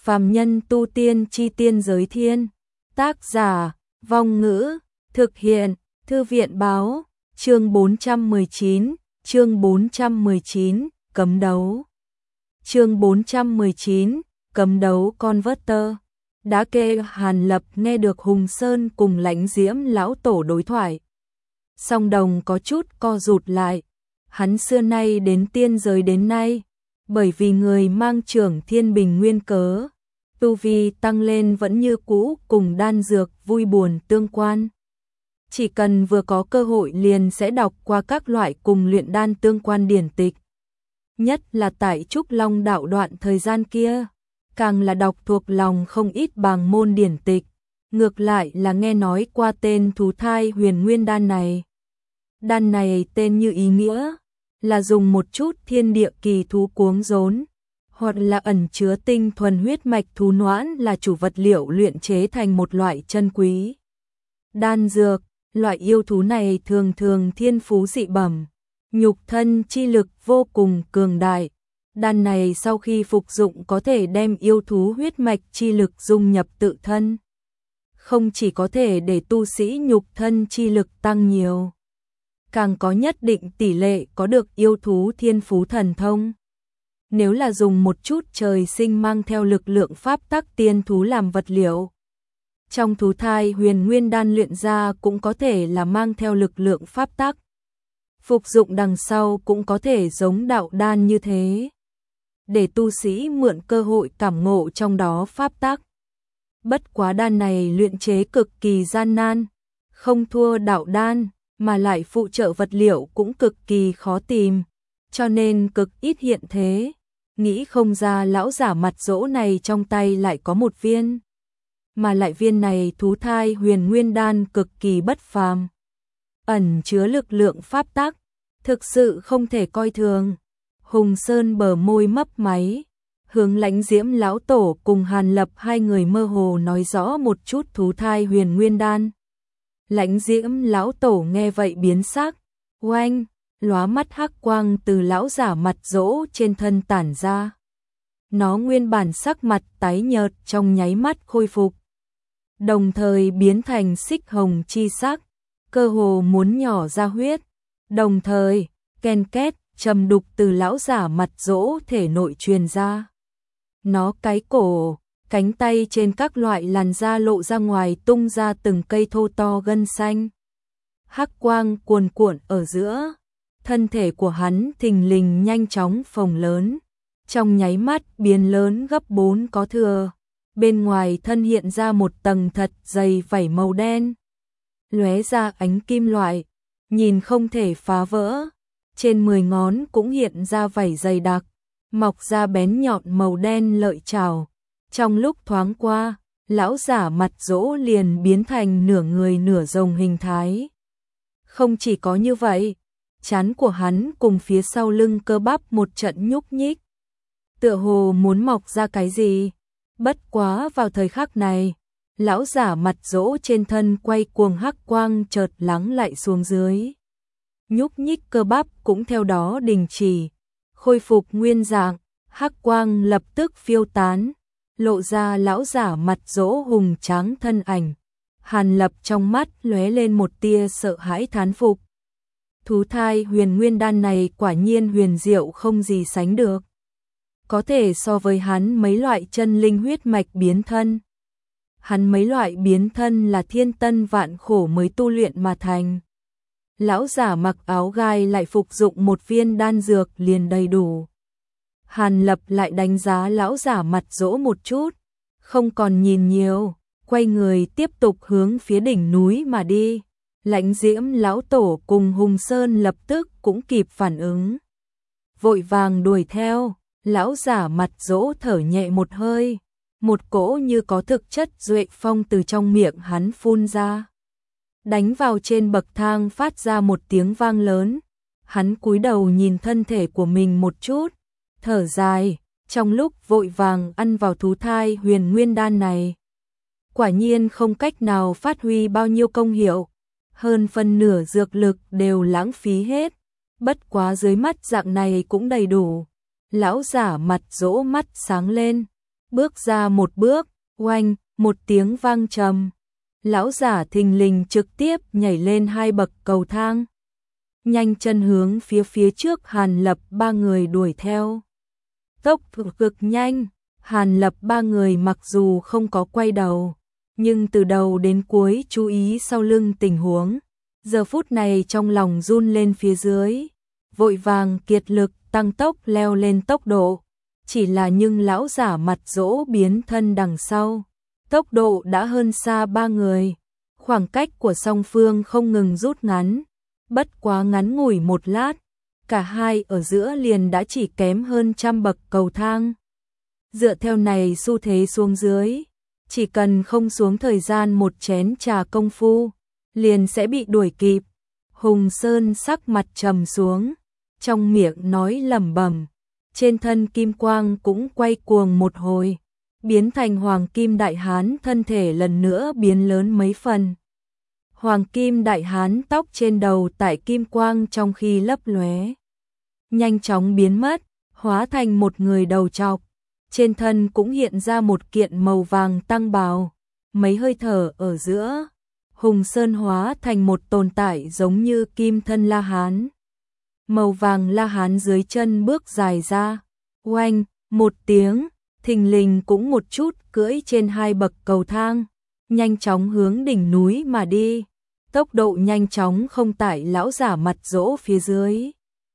Phàm nhân tu tiên chi tiên giới thiên. Tác giả, Vong Ngữ, thực hiện, Thư viện báo, chương 419, cấm đấu. Chương 419, cấm đấu Converter. Đã kê Hàn Lập nghe được Hùng Sơn cùng Lãnh Diễm lão tổ đối thoại. Song đồng có chút co rụt lại. Hắn xưa nay đến tiên giới đến nay, bởi vì người mang trưởng thiên bình nguyên cớ, tu vi tăng lên vẫn như cũ, cùng đan dược vui buồn tương quan. Chỉ cần vừa có cơ hội liền sẽ đọc qua các loại cùng luyện đan tương quan điển tịch. Nhất là tại Trúc Long đạo đoạn thời gian kia, càng là đọc thuộc lòng không ít bàng môn điển tịch. Ngược lại là nghe nói qua tên thú thai huyền nguyên đan này. Đan này tên như ý nghĩa, là dùng một chút thiên địa kỳ thú cuống rốn, hoặc là ẩn chứa tinh thuần huyết mạch thú noãn là chủ vật liệu luyện chế thành một loại chân quý đan dược. Loại yêu thú này thường thường thiên phú dị bẩm, nhục thân chi lực vô cùng cường đại. Đan này sau khi phục dụng có thể đem yêu thú huyết mạch chi lực dung nhập tự thân. Không chỉ có thể để tu sĩ nhục thân chi lực tăng nhiều, càng có nhất định tỷ lệ có được yêu thú thiên phú thần thông. Nếu là dùng một chút trời sinh mang theo lực lượng pháp tắc tiên thú làm vật liệu, trong thú thai huyền nguyên đan luyện ra cũng có thể là mang theo lực lượng pháp tắc. Phục dụng đằng sau cũng có thể giống đạo đan như thế, để tu sĩ mượn cơ hội cảm ngộ trong đó pháp tắc. Bất quá đan này luyện chế cực kỳ gian nan, không thua đạo đan, mà lại phụ trợ vật liệu cũng cực kỳ khó tìm, cho nên cực ít hiện thế. Nghĩ không ra lão giả mặt dỗ này trong tay lại có một viên, mà lại viên này thú thai huyền nguyên đan cực kỳ bất phàm, ẩn chứa lực lượng pháp tắc, thực sự không thể coi thường. Hùng Sơn bờ môi mấp máy, hướng Lãnh Diễm lão tổ cùng Hàn Lập hai người mơ hồ nói rõ một chút thú thai huyền nguyên đan. Lãnh Diễm lão tổ nghe vậy biến sắc, oanh, lóa mắt hắc quang từ lão giả mặt dỗ trên thân tản ra. Nó nguyên bản sắc mặt tái nhợt trong nháy mắt khôi phục, đồng thời biến thành xích hồng chi sắc, cơ hồ muốn nhỏ ra huyết. Đồng thời, ken két, trầm đục từ lão giả mặt dỗ thể nội truyền ra. Nó cái cổ, cánh tay trên các loại làn da lộ ra ngoài, tung ra từng cây thô to gân xanh. Hắc quang cuồn cuộn ở giữa, thân thể của hắn thình lình nhanh chóng phồng lớn, trong nháy mắt biến lớn gấp 4 có thừa. Bên ngoài thân hiện ra một tầng thật dày vảy màu đen, lóe ra ánh kim loại, nhìn không thể phá vỡ. Trên 10 ngón cũng hiện ra vảy dày đặc, mọc ra bén nhọn màu đen lợi chảo. Trong lúc thoáng qua, lão giả mặt dỗ liền biến thành nửa người nửa rồng hình thái. Không chỉ có như vậy, trán của hắn cùng phía sau lưng cơ bắp một trận nhúc nhích, tựa hồ muốn mọc ra cái gì. Bất quá vào thời khắc này, lão giả mặt dỗ trên thân quay cuồng hắc quang chợt lắng lại xuống dưới. Nhúc nhích cơ bắp cũng theo đó đình chỉ, khôi phục nguyên dạng, hắc quang lập tức phiêu tán, lộ ra lão giả mặt dỗ hùng tráng thân ảnh. Hàn Lập trong mắt lóe lên một tia sợ hãi thán phục. Thú thai huyền nguyên đan này quả nhiên huyền diệu không gì sánh được, có thể so với hắn mấy loại chân linh huyết mạch biến thân. Hắn mấy loại biến thân là thiên tân vạn khổ mới tu luyện mà thành. Lão giả mặc áo gai lại phục dụng một viên đan dược liền đầy đủ. Hàn Lập lại đánh giá lão giả mặt dỗ một chút, không còn nhìn nhiều, quay người tiếp tục hướng phía đỉnh núi mà đi. Lãnh Diễm lão tổ cùng Hùng Sơn lập tức cũng kịp phản ứng, vội vàng đuổi theo. Lão giả mặt dỗ thở nhẹ một hơi, một cỗ như có thực chất duệ phong từ trong miệng hắn phun ra, đánh vào trên bậc thang phát ra một tiếng vang lớn. Hắn cúi đầu nhìn thân thể của mình một chút, thở dài, trong lúc vội vàng ăn vào thú thai huyền nguyên đan này, quả nhiên không cách nào phát huy bao nhiêu công hiệu, hơn phân nửa dược lực đều lãng phí hết. Bất quá dưới mắt dạng này cũng đầy đủ. Lão giả mặt dỗ mắt sáng lên, bước ra một bước, oanh, một tiếng vang trầm. Lão giả thình lình trực tiếp nhảy lên 2 bậc cầu thang. Nhanh chân hướng phía trước Hàn Lập 3 người đuổi theo. Tốc độ cực nhanh, Hàn Lập 3 người mặc dù không có quay đầu, nhưng từ đầu đến cuối chú ý sau lưng tình huống. Giờ phút này trong lòng run lên phía dưới, vội vàng kiệt lực tăng tốc leo lên tốc độ. Chỉ là nhưng lão giả mặt dỗ biến thân đằng sau, tốc độ đã hơn xa 3 người. Khoảng cách của song phương không ngừng rút ngắn, bất quá ngắn ngủi một lát, cả hai ở giữa liền đã chỉ kém hơn 100 bậc cầu thang. Dựa theo này xu thế xuống dưới, chỉ cần không xuống thời gian một chén trà công phu, liền sẽ bị đuổi kịp. Hùng Sơn sắc mặt trầm xuống, trong miệng nói lẩm bẩm, trên thân kim quang cũng quay cuồng một hồi, biến thành hoàng kim đại hán, thân thể lần nữa biến lớn mấy phần. Hoàng kim đại hán tóc trên đầu tại kim quang trong khi lấp lóe, nhanh chóng biến mất, hóa thành một người đầu trọc. Trên thân cũng hiện ra một kiện màu vàng tăng bào, mấy hơi thở ở giữa, Hùng Sơn hóa thành một tồn tại giống như kim thân La Hán. Màu vàng La Hán dưới chân bước dài ra, oanh, một tiếng, thình lình cũng một chút cưỡi trên 2 bậc cầu thang, nhanh chóng hướng đỉnh núi mà đi. Tốc độ nhanh chóng không tải lão giả mặt dỗ phía dưới.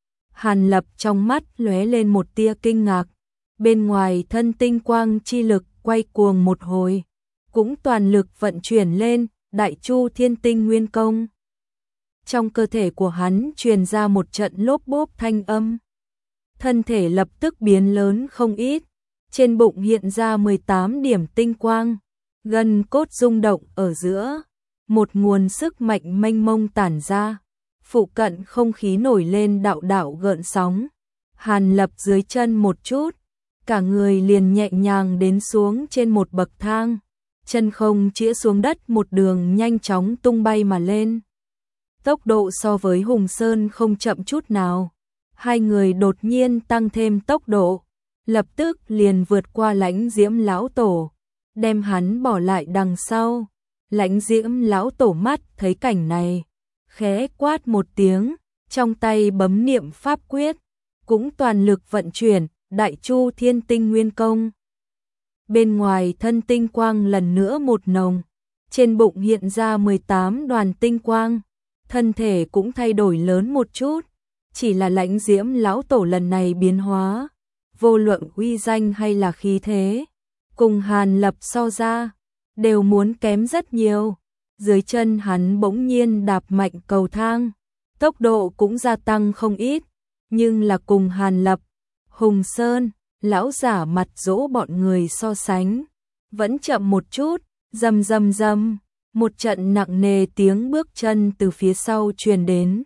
Hàn Lập trong mắt lóe lên một tia kinh ngạc, bên ngoài thân tinh quang chi lực quay cuồng một hồi, cũng toàn lực vận chuyển lên Đại Chu Thiên Tinh Nguyên Công. Trong cơ thể của hắn truyền ra một trận lốp bốp thanh âm, thân thể lập tức biến lớn không ít, trên bụng hiện ra 18 điểm tinh quang, gân cốt rung động ở giữa, một nguồn sức mạnh mênh mông tản ra, phụ cận không khí nổi lên đạo đạo gợn sóng. Hàn Lập dưới chân một chút, cả người liền nhẹ nhàng đến xuống trên một bậc thang, chân không chĩa xuống đất một đường nhanh chóng tung bay mà lên. Tốc độ so với Hùng Sơn không chậm chút nào, hai người đột nhiên tăng thêm tốc độ, lập tức liền vượt qua Lãnh Diễm lão tổ, đem hắn bỏ lại đằng sau. Lãnh Diễm lão tổ mắt thấy cảnh này, khẽ quát một tiếng, trong tay bấm niệm pháp quyết, cũng toàn lực vận chuyển Đại Chu Thiên Tinh Nguyên Công. Bên ngoài thân tinh quang lần nữa một nồng, trên bụng hiện ra 18 đoàn tinh quang, thân thể cũng thay đổi lớn một chút, chỉ là Lãnh Diễm lão tổ lần này biến hóa, vô luận uy danh hay là khí thế, cùng Hàn Lập so ra, đều muốn kém rất nhiều. Dưới chân hắn bỗng nhiên đạp mạnh cầu thang, tốc độ cũng gia tăng không ít, nhưng là cùng Hàn Lập, Hùng Sơn, lão giả mặt dỗ bọn người so sánh, vẫn chậm một chút. Rầm rầm rầm, một trận nặng nề tiếng bước chân từ phía sau truyền đến.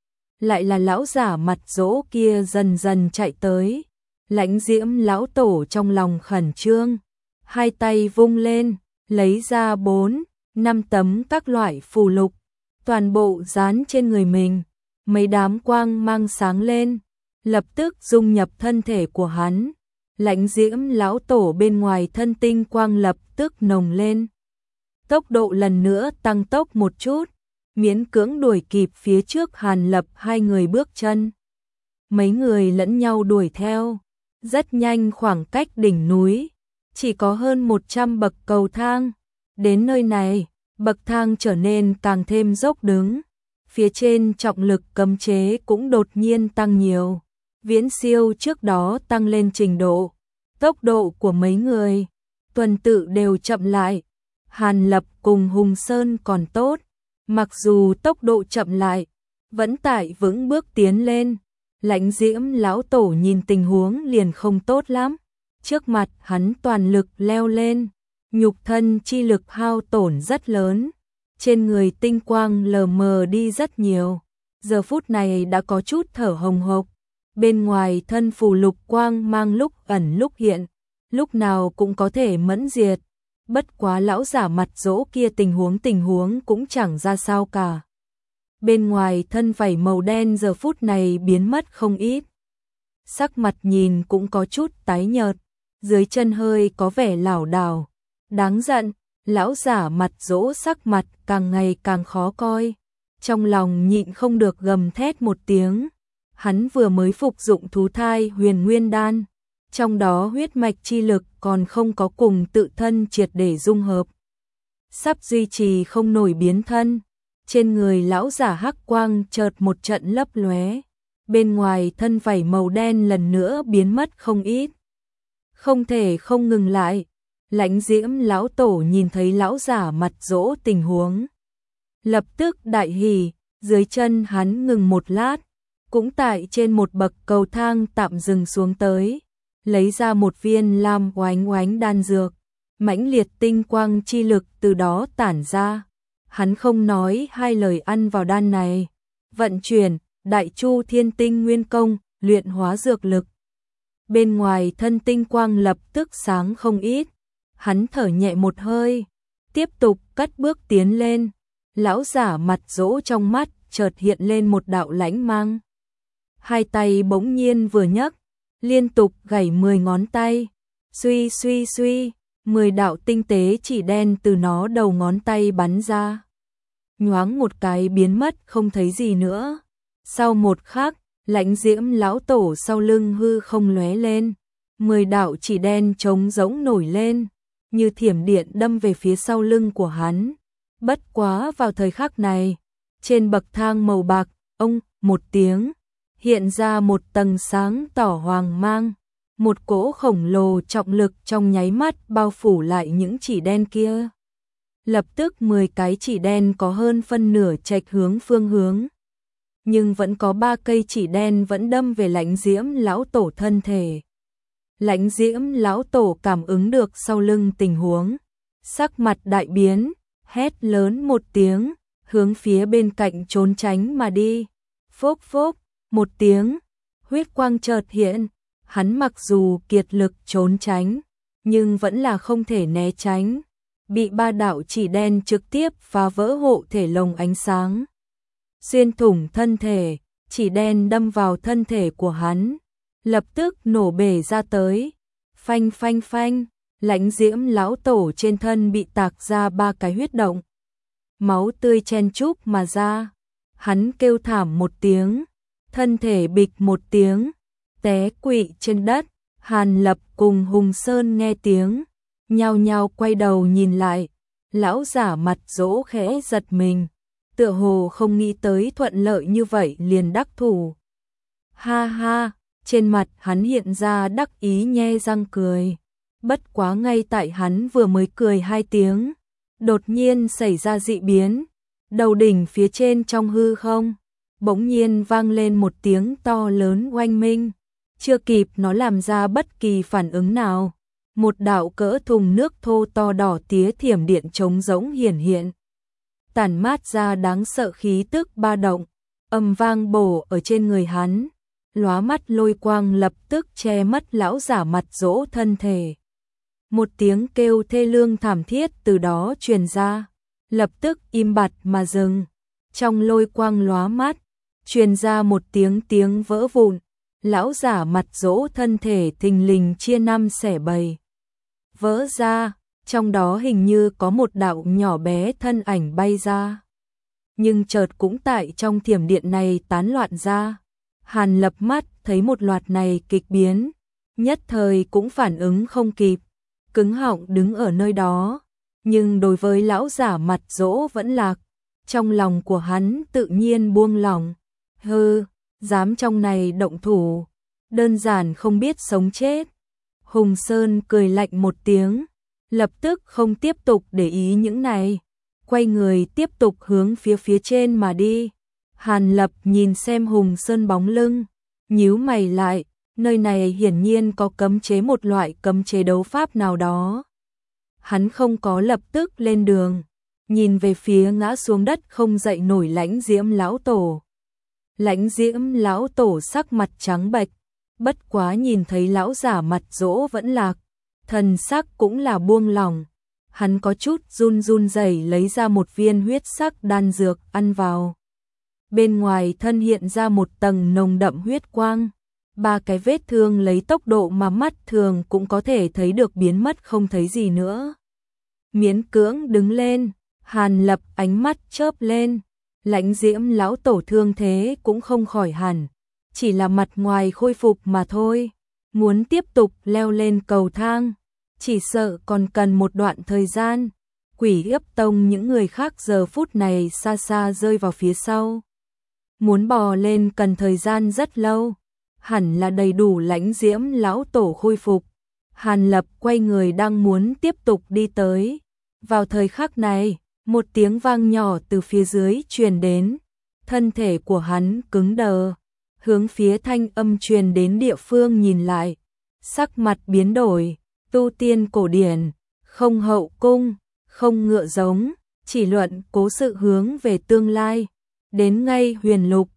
Lại là lão giả mặt dỗ kia dần dần chạy tới. Lãnh Diễm lão tổ trong lòng khẩn trương, hai tay vung lên, lấy ra 4-5 tấm các loại phù lục, toàn bộ dán trên người mình, mấy đám quang mang sáng lên, lập tức dung nhập thân thể của hắn. Lãnh Diễm lão tổ bên ngoài thân tinh quang lập tức nồng lên, tốc độ lần nữa tăng tốc một chút, miễn cưỡng đuổi kịp phía trước Hàn Lập hai người bước chân. Mấy người lẫn nhau đuổi theo, rất nhanh khoảng cách đỉnh núi chỉ có hơn 100 bậc cầu thang. Đến nơi này, bậc thang trở nên càng thêm dốc đứng, phía trên trọng lực cấm chế cũng đột nhiên tăng nhiều, viễn siêu trước đó tăng lên trình độ. Tốc độ của mấy người tuần tự đều chậm lại. Hàn Lập cùng Hùng Sơn còn tốt, mặc dù tốc độ chậm lại, vẫn tại vững bước tiến lên. Lãnh Diễm lão tổ nhìn tình huống liền không tốt lắm, trước mặt hắn toàn lực leo lên, nhục thân chi lực hao tổn rất lớn, trên người tinh quang lờ mờ đi rất nhiều, giờ phút này đã có chút thở hồng hộc, bên ngoài thân phù lục quang mang lúc ẩn lúc hiện, lúc nào cũng có thể mẫn diệt. Bất quá lão giả mặt dỗ kia tình huống cũng chẳng ra sao cả. Bên ngoài thân vảy màu đen giờ phút này biến mất không ít, sắc mặt nhìn cũng có chút tái nhợt, dưới chân hơi có vẻ lảo đảo. Đáng giận, lão giả mặt dỗ sắc mặt càng ngày càng khó coi. Trong lòng nhịn không được gầm thét một tiếng. Hắn vừa mới phục dụng thú thai huyền nguyên đan, trong đó huyết mạch chi lực còn không có cùng tự thân triệt để dung hợp. Sắp duy trì không nổi biến thân, trên người lão giả hắc quang chợt một trận lấp lóe, bên ngoài thân vảy màu đen lần nữa biến mất không ít. Không thể không ngừng lại, Lãnh Diễm lão tổ nhìn thấy lão giả mặt dỗ tình huống, lập tức đại hỉ, dưới chân hắn ngừng một lát, cũng tại trên một bậc cầu thang tạm dừng xuống tới, lấy ra một viên lam oánh oánh đan dược, mãnh liệt tinh quang chi lực từ đó tản ra. Hắn không nói hai lời ăn vào đan này, vận chuyển Đại Chu Thiên Tinh Nguyên Công, luyện hóa dược lực. Bên ngoài thân tinh quang lập tức sáng không ít, hắn thở nhẹ một hơi, tiếp tục cất bước tiến lên. Lão giả mặt dỗ trong mắt chợt hiện lên một đạo lãnh mang. Hai tay bỗng nhiên vừa nhấc, liên tục gảy 10 ngón tay, suy suy suy, 10 đạo tinh tế chỉ đen từ nó đầu ngón tay bắn ra. Nhoáng một cái biến mất không thấy gì nữa. Sau một khắc, Lãnh Diễm lão tổ sau lưng hư không lóe lên, 10 đạo chỉ đen trống rỗng nổi lên, như thiểm điện đâm về phía sau lưng của hắn. Bất quá vào thời khắc này, trên bậc thang màu bạc, ông, một tiếng, hiện ra một tầng sáng tỏ hoàng mang, một cỗ khổng lồ trọng lực trong nháy mắt bao phủ lại những chỉ đen kia. Lập tức 10 cái chỉ đen có hơn phân nửa chệch hướng phương hướng, nhưng vẫn có 3 cây chỉ đen vẫn đâm về Lãnh Diễm lão tổ thân thể. Lãnh Diễm lão tổ cảm ứng được sau lưng tình huống, sắc mặt đại biến, hét lớn một tiếng, hướng phía bên cạnh trốn tránh mà đi. Phốc phốc, một tiếng, huyết quang chợt hiện, hắn mặc dù kiệt lực trốn tránh, nhưng vẫn là không thể né tránh, bị 3 đạo chỉ đen trực tiếp phá vỡ hộ thể lồng ánh sáng, xuyên thủng thân thể, chỉ đen đâm vào thân thể của hắn, lập tức nổ bể ra tới. Phanh phanh phanh, Lãnh Diễm lão tổ trên thân bị tạc ra 3 cái huyết động, máu tươi chen chúc mà ra. Hắn kêu thảm một tiếng, thân thể bịch một tiếng, té quỵ trên đất. Hàn Lập cùng Hùng Sơn nghe tiếng, nhao nhao quay đầu nhìn lại. Lão giả mặt dỗ khẽ giật mình, tựa hồ không nghĩ tới thuận lợi như vậy liền đắc thủ. Ha ha, trên mặt hắn hiện ra đắc ý nhe răng cười. Bất quá ngay tại hắn vừa mới cười 2 tiếng, đột nhiên xảy ra dị biến. Đầu đỉnh phía trên trong hư không, bỗng nhiên vang lên một tiếng to lớn oanh minh. Chưa kịp nó làm ra bất kỳ phản ứng nào, một đạo cỡ thùng nước thô to đỏ tía thiểm điện trống rỗng hiển hiện, tản mát ra đáng sợ khí tức ba động, ầm vang bổ ở trên người hắn. Lóa mắt lôi quang lập tức che mất lão giả mặt dỗ thân thể. Một tiếng kêu thê lương thảm thiết từ đó truyền ra, lập tức im bặt mà dừng. Trong lôi quang lóa mắt, truyền ra một tiếng vỡ vụn. Lão giả mặt dỗ thân thể thình lình chia 5 xẻ 7. Vỡ ra, trong đó hình như có một đạo nhỏ bé thân ảnh bay ra. Nhưng chợt cũng tại trong thiểm điện này tán loạn ra. Hàn Lập mắt thấy một loạt này kịch biến, nhất thời cũng phản ứng không kịp, cứng họng đứng ở nơi đó. Nhưng đối với lão giả mặt dỗ vẫn lạc, trong lòng của hắn tự nhiên buông lỏng. Hừ, dám trong này động thủ, đơn giản không biết sống chết. Hùng Sơn cười lạnh một tiếng, lập tức không tiếp tục để ý những này, quay người tiếp tục hướng phía trên mà đi. Hàn Lập nhìn xem Hùng Sơn bóng lưng, nhíu mày lại, nơi này hiển nhiên có cấm chế, một loại cấm chế đấu pháp nào đó. Hắn không có lập tức lên đường, nhìn về phía ngã xuống đất không dậy nổi Lãnh Diễm lão tổ. Lãnh Diễm lão tổ sắc mặt trắng bệch, bất quá nhìn thấy lão giả mặt dỗ vẫn lạc, thần sắc cũng là buông lỏng. Hắn có chút run rẩy lấy ra một viên huyết sắc đan dược ăn vào. Bên ngoài thân hiện ra một tầng nồng đậm huyết quang, ba cái vết thương lấy tốc độ mà mắt thường cũng có thể thấy được biến mất không thấy gì nữa. Miễn cưỡng đứng lên, Hàn Lập ánh mắt chớp lên, Lãnh Diễm lão tổ thương thế cũng không khỏi hẳn, chỉ là mặt ngoài khôi phục mà thôi, muốn tiếp tục leo lên cầu thang, chỉ sợ còn cần một đoạn thời gian. Quỷ Yếp Tông những người khác giờ phút này xa xa rơi vào phía sau. Muốn bò lên cần thời gian rất lâu, hẳn là đầy đủ Lãnh Diễm lão tổ khôi phục. Hàn Lập quay người đang muốn tiếp tục đi tới. Vào thời khắc này, một tiếng vang nhỏ từ phía dưới truyền đến, thân thể của hắn cứng đờ, hướng phía thanh âm truyền đến địa phương nhìn lại, sắc mặt biến đổi, tu tiên cổ điển, không hậu cung, không ngựa giống, chỉ luận cố sự hướng về tương lai, đến ngay huyền lục,